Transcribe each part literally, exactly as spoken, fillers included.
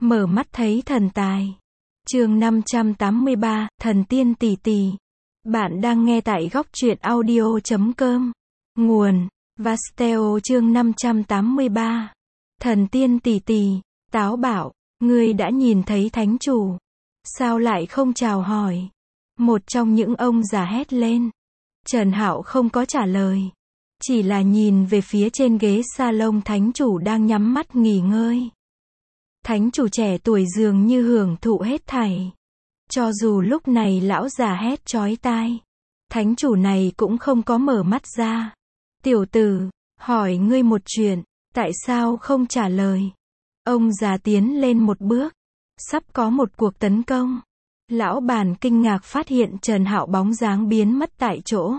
Mở mắt thấy thần tài. Chương năm trăm tám mươi ba, Thần tiên tỷ tỷ. Bạn đang nghe tại góc truyện audio chấm com. Nguồn: Vasteo. Chương năm trăm tám mươi ba. Thần tiên tỷ tỷ. Táo bảo, ngươi đã nhìn thấy thánh chủ, sao lại không chào hỏi? Một trong những ông già hét lên. Trần Hạo không có trả lời, chỉ là nhìn về phía trên ghế salon thánh chủ đang nhắm mắt nghỉ ngơi. Thánh chủ trẻ tuổi dường như hưởng thụ hết thảy. Cho dù lúc này lão già hét chói tai, thánh chủ này cũng không có mở mắt ra. Tiểu tử, hỏi ngươi một chuyện, tại sao không trả lời? Ông già tiến lên một bước, sắp có một cuộc tấn công. Lão bàn kinh ngạc phát hiện Trần Hạo bóng dáng biến mất tại chỗ.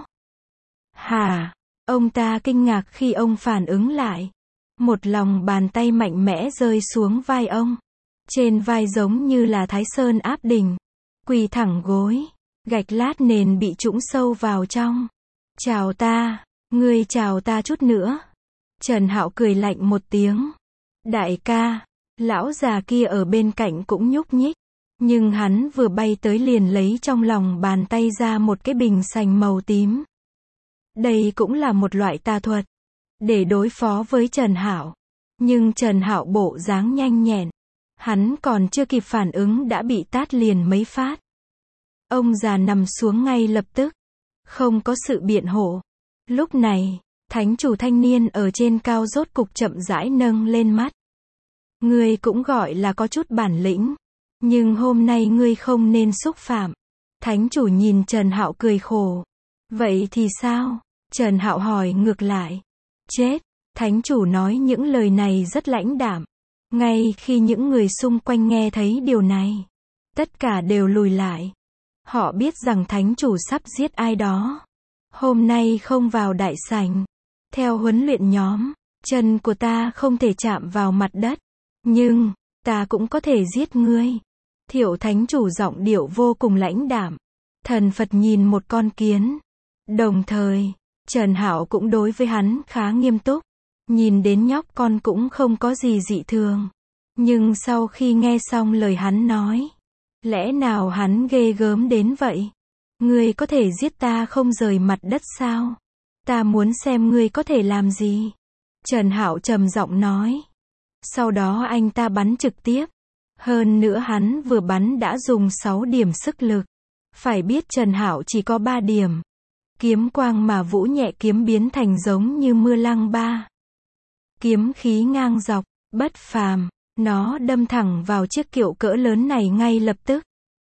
Hả? Ông ta kinh ngạc khi ông phản ứng lại. Một lòng bàn tay mạnh mẽ rơi xuống vai ông. Trên vai giống như là Thái Sơn áp đỉnh. Quỳ thẳng gối, gạch lát nền bị trũng sâu vào trong. Chào ta, ngươi chào ta chút nữa. Trần Hạo cười lạnh một tiếng. Đại ca, lão già kia ở bên cạnh cũng nhúc nhích. Nhưng hắn vừa bay tới liền lấy trong lòng bàn tay ra một cái bình sành màu tím. Đây cũng là một loại tà thuật, để đối phó với Trần Hạo. Nhưng Trần Hạo bộ dáng nhanh nhẹn, hắn còn chưa kịp phản ứng đã bị tát liền mấy phát. Ông già nằm xuống ngay lập tức, không có sự biện hộ. Lúc này, thánh chủ thanh niên ở trên cao rốt cục chậm rãi nâng lên mắt. Ngươi cũng gọi là có chút bản lĩnh, nhưng hôm nay ngươi không nên xúc phạm. Thánh chủ nhìn Trần Hạo cười khổ. Vậy thì sao? Trần Hạo hỏi ngược lại. Chết! Thánh chủ nói những lời này rất lãnh đạm. Ngay khi những người xung quanh nghe thấy điều này, tất cả đều lùi lại. Họ biết rằng thánh chủ sắp giết ai đó. Hôm nay không vào đại sảnh. Theo huấn luyện nhóm, chân của ta không thể chạm vào mặt đất. Nhưng, ta cũng có thể giết ngươi. Thiệu thánh chủ giọng điệu vô cùng lãnh đạm. Thần Phật nhìn một con kiến. Đồng thời, Trần Hạo cũng đối với hắn khá nghiêm túc. Nhìn đến nhóc con cũng không có gì dị thường. Nhưng sau khi nghe xong lời hắn nói, lẽ nào hắn ghê gớm đến vậy? Ngươi có thể giết ta không rời mặt đất sao? Ta muốn xem ngươi có thể làm gì? Trần Hạo trầm giọng nói. Sau đó anh ta bắn trực tiếp. Hơn nữa hắn vừa bắn đã dùng sáu điểm sức lực. Phải biết Trần Hạo chỉ có ba điểm. Kiếm quang mà Vũ Nhẹ kiếm biến thành giống như mưa lăng ba. Kiếm khí ngang dọc, bất phàm. Nó đâm thẳng vào chiếc kiệu cỡ lớn này ngay lập tức.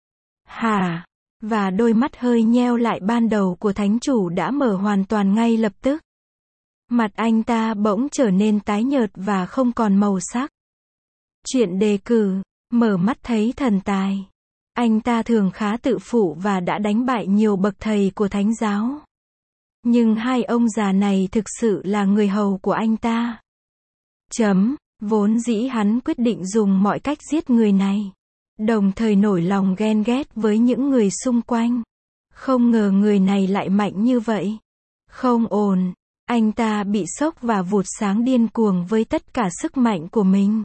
Hả? Và đôi mắt hơi nheo lại ban đầu của thánh chủ đã mở hoàn toàn ngay lập tức. Mặt anh ta bỗng trở nên tái nhợt và không còn màu sắc. Chuyện đề cử, mở mắt thấy thần tài. Anh ta thường khá tự phụ và đã đánh bại nhiều bậc thầy của thánh giáo. Nhưng hai ông già này thực sự là người hầu của anh ta. Chấm, vốn dĩ hắn quyết định dùng mọi cách giết người này. Đồng thời nổi lòng ghen ghét với những người xung quanh. Không ngờ người này lại mạnh như vậy. Không ổn, anh ta bị sốc và vụt sáng điên cuồng với tất cả sức mạnh của mình.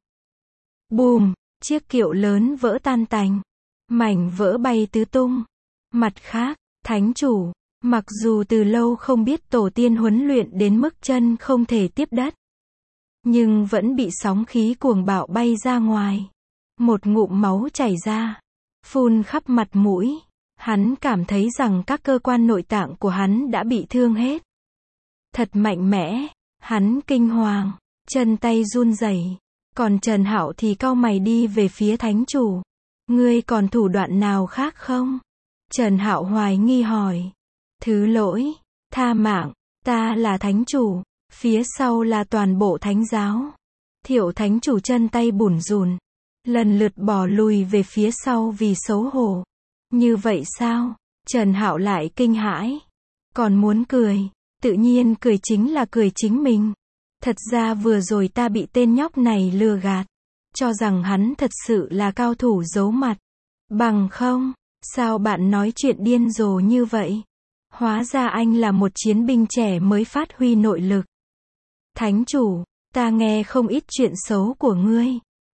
Bùm, chiếc kiệu lớn vỡ tan tành. Mảnh vỡ bay tứ tung. Mặt khác, thánh chủ, mặc dù từ lâu không biết tổ tiên huấn luyện đến mức chân không thể tiếp đất, nhưng vẫn bị sóng khí cuồng bạo bay ra ngoài. Một ngụm máu chảy ra, phun khắp mặt mũi. Hắn cảm thấy rằng các cơ quan nội tạng của hắn đã bị thương hết. Thật mạnh mẽ, hắn kinh hoàng, chân tay run rẩy. Còn Trần Hạo thì cau mày đi về phía thánh chủ. Ngươi còn thủ đoạn nào khác không? Trần Hạo hoài nghi hỏi. Thứ lỗi, tha mạng, ta là thánh chủ, phía sau là toàn bộ thánh giáo. Thiệu thánh chủ chân tay bủn rủn, lần lượt bỏ lùi về phía sau vì xấu hổ. Như vậy sao? Trần Hạo lại kinh hãi. Còn muốn cười, tự nhiên cười chính là cười chính mình. Thật ra vừa rồi ta bị tên nhóc này lừa gạt, cho rằng hắn thật sự là cao thủ giấu mặt. Bằng không, sao bạn nói chuyện điên rồ như vậy? Hóa ra anh là một chiến binh trẻ mới phát huy nội lực. Thánh chủ, ta nghe không ít chuyện xấu của ngươi.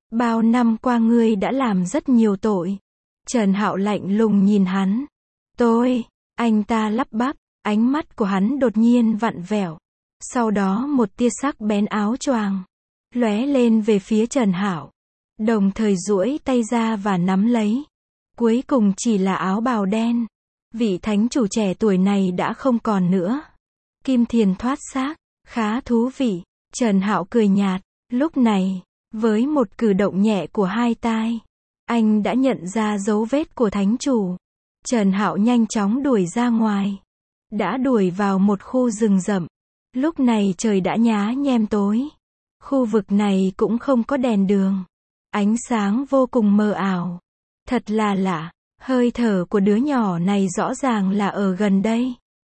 Bao năm qua ngươi đã làm rất nhiều tội. Trần Hạo lạnh lùng nhìn hắn. Tôi, anh ta lắp bắp, ánh mắt của hắn đột nhiên vặn vẹo. Sau đó một tia sắc bén áo choàng lóe lên về phía Trần Hạo, đồng thời duỗi tay ra và nắm lấy. Cuối cùng chỉ là áo bào đen. Vị thánh chủ trẻ tuổi này đã không còn nữa. Kim Thiền thoát xác, khá thú vị. Trần Hạo cười nhạt, lúc này, với một cử động nhẹ của hai tay, anh đã nhận ra dấu vết của thánh chủ. Trần Hạo nhanh chóng đuổi ra ngoài. Đã đuổi vào một khu rừng rậm. Lúc này trời đã nhá nhem tối. Khu vực này cũng không có đèn đường. Ánh sáng vô cùng mờ ảo. Thật là lạ, hơi thở của đứa nhỏ này rõ ràng là ở gần đây.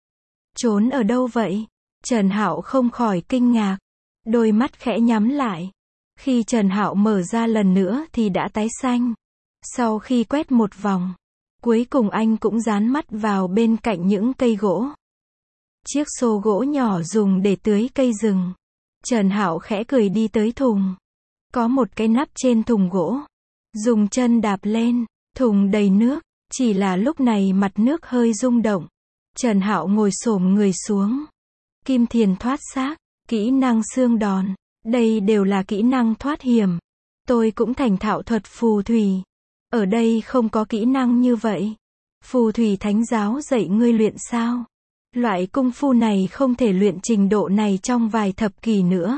Trốn ở đâu vậy? Trần Hạo không khỏi kinh ngạc. Đôi mắt khẽ nhắm lại. Khi Trần Hạo mở ra lần nữa thì đã tái xanh. Sau khi quét một vòng, cuối cùng anh cũng dán mắt vào bên cạnh những cây gỗ. Chiếc xô gỗ nhỏ dùng để tưới cây rừng. Trần Hạo khẽ cười đi tới thùng. Có một cái nắp trên thùng gỗ. Dùng chân đạp lên, thùng đầy nước. Chỉ là lúc này mặt nước hơi rung động. Trần Hạo ngồi xổm người xuống. Kim Thiền thoát xác, kỹ năng xương đòn. Đây đều là kỹ năng thoát hiểm. Tôi cũng thành thạo thuật phù thủy. Ở đây không có kỹ năng như vậy. Phù thủy thánh giáo dạy ngươi luyện sao? Loại công phu này không thể luyện trình độ này trong vài thập kỷ nữa.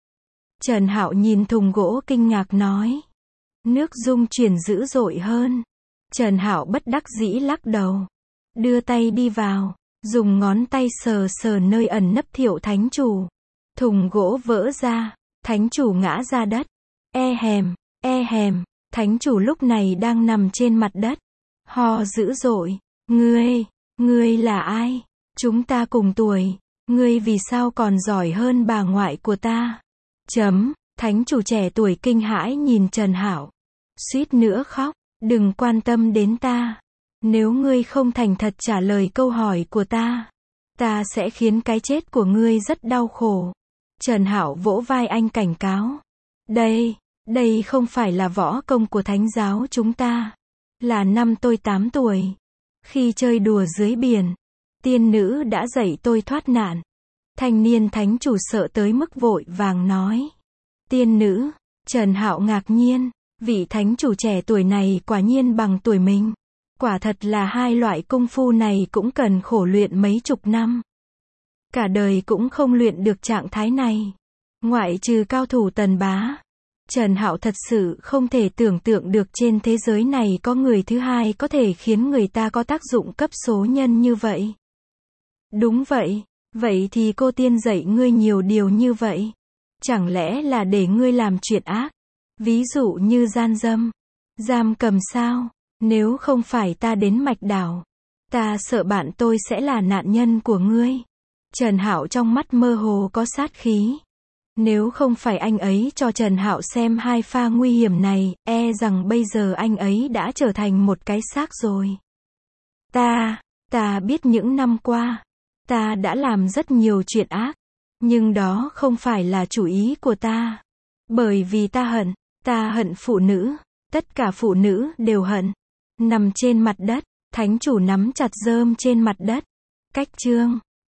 Trần Hạo nhìn thùng gỗ kinh ngạc nói. Nước rung chuyển dữ dội hơn. Trần Hạo bất đắc dĩ lắc đầu. Đưa tay đi vào. Dùng ngón tay sờ sờ nơi ẩn nấp Thiệu thánh chủ. Thùng gỗ vỡ ra. Thánh chủ ngã ra đất. E hèm, e hèm. Thánh chủ lúc này đang nằm trên mặt đất. Ho dữ dội. Ngươi, ngươi là ai? Chúng ta cùng tuổi. Ngươi vì sao còn giỏi hơn bà ngoại của ta? Chấm. Thánh chủ trẻ tuổi kinh hãi nhìn Trần Hạo. Suýt nữa khóc. Đừng quan tâm đến ta. Nếu ngươi không thành thật trả lời câu hỏi của ta, ta sẽ khiến cái chết của ngươi rất đau khổ. Trần Hạo vỗ vai anh cảnh cáo. Đây, đây không phải là võ công của thánh giáo chúng ta. Là năm tôi tám tuổi. Khi chơi đùa dưới biển, tiên nữ đã dạy tôi thoát nạn. Thanh niên thánh chủ sợ tới mức vội vàng nói. Tiên nữ, Trần Hạo ngạc nhiên. Vị thánh chủ trẻ tuổi này quả nhiên bằng tuổi mình. Quả thật là hai loại công phu này cũng cần khổ luyện mấy chục năm. Cả đời cũng không luyện được trạng thái này. Ngoại trừ cao thủ Tần Bá. Trần Hạo thật sự không thể tưởng tượng được trên thế giới này có người thứ hai có thể khiến người ta có tác dụng cấp số nhân như vậy. Đúng vậy. Vậy thì cô tiên dạy ngươi nhiều điều như vậy. Chẳng lẽ là để ngươi làm chuyện ác? Ví dụ như gian dâm, giam cầm sao? Nếu không phải ta đến Mạch Đảo, ta sợ bạn tôi sẽ là nạn nhân của ngươi. Trần Hạo trong mắt mơ hồ có sát khí. Nếu không phải anh ấy cho Trần Hạo xem hai pha nguy hiểm này, e rằng bây giờ anh ấy đã trở thành một cái xác rồi. Ta, ta biết những năm qua, ta đã làm rất nhiều chuyện ác, nhưng đó không phải là chủ ý của ta. Bởi vì ta hận, ta hận phụ nữ, tất cả phụ nữ đều hận. Nằm trên mặt đất, thánh chủ nắm chặt rơm trên mặt đất. Cách chương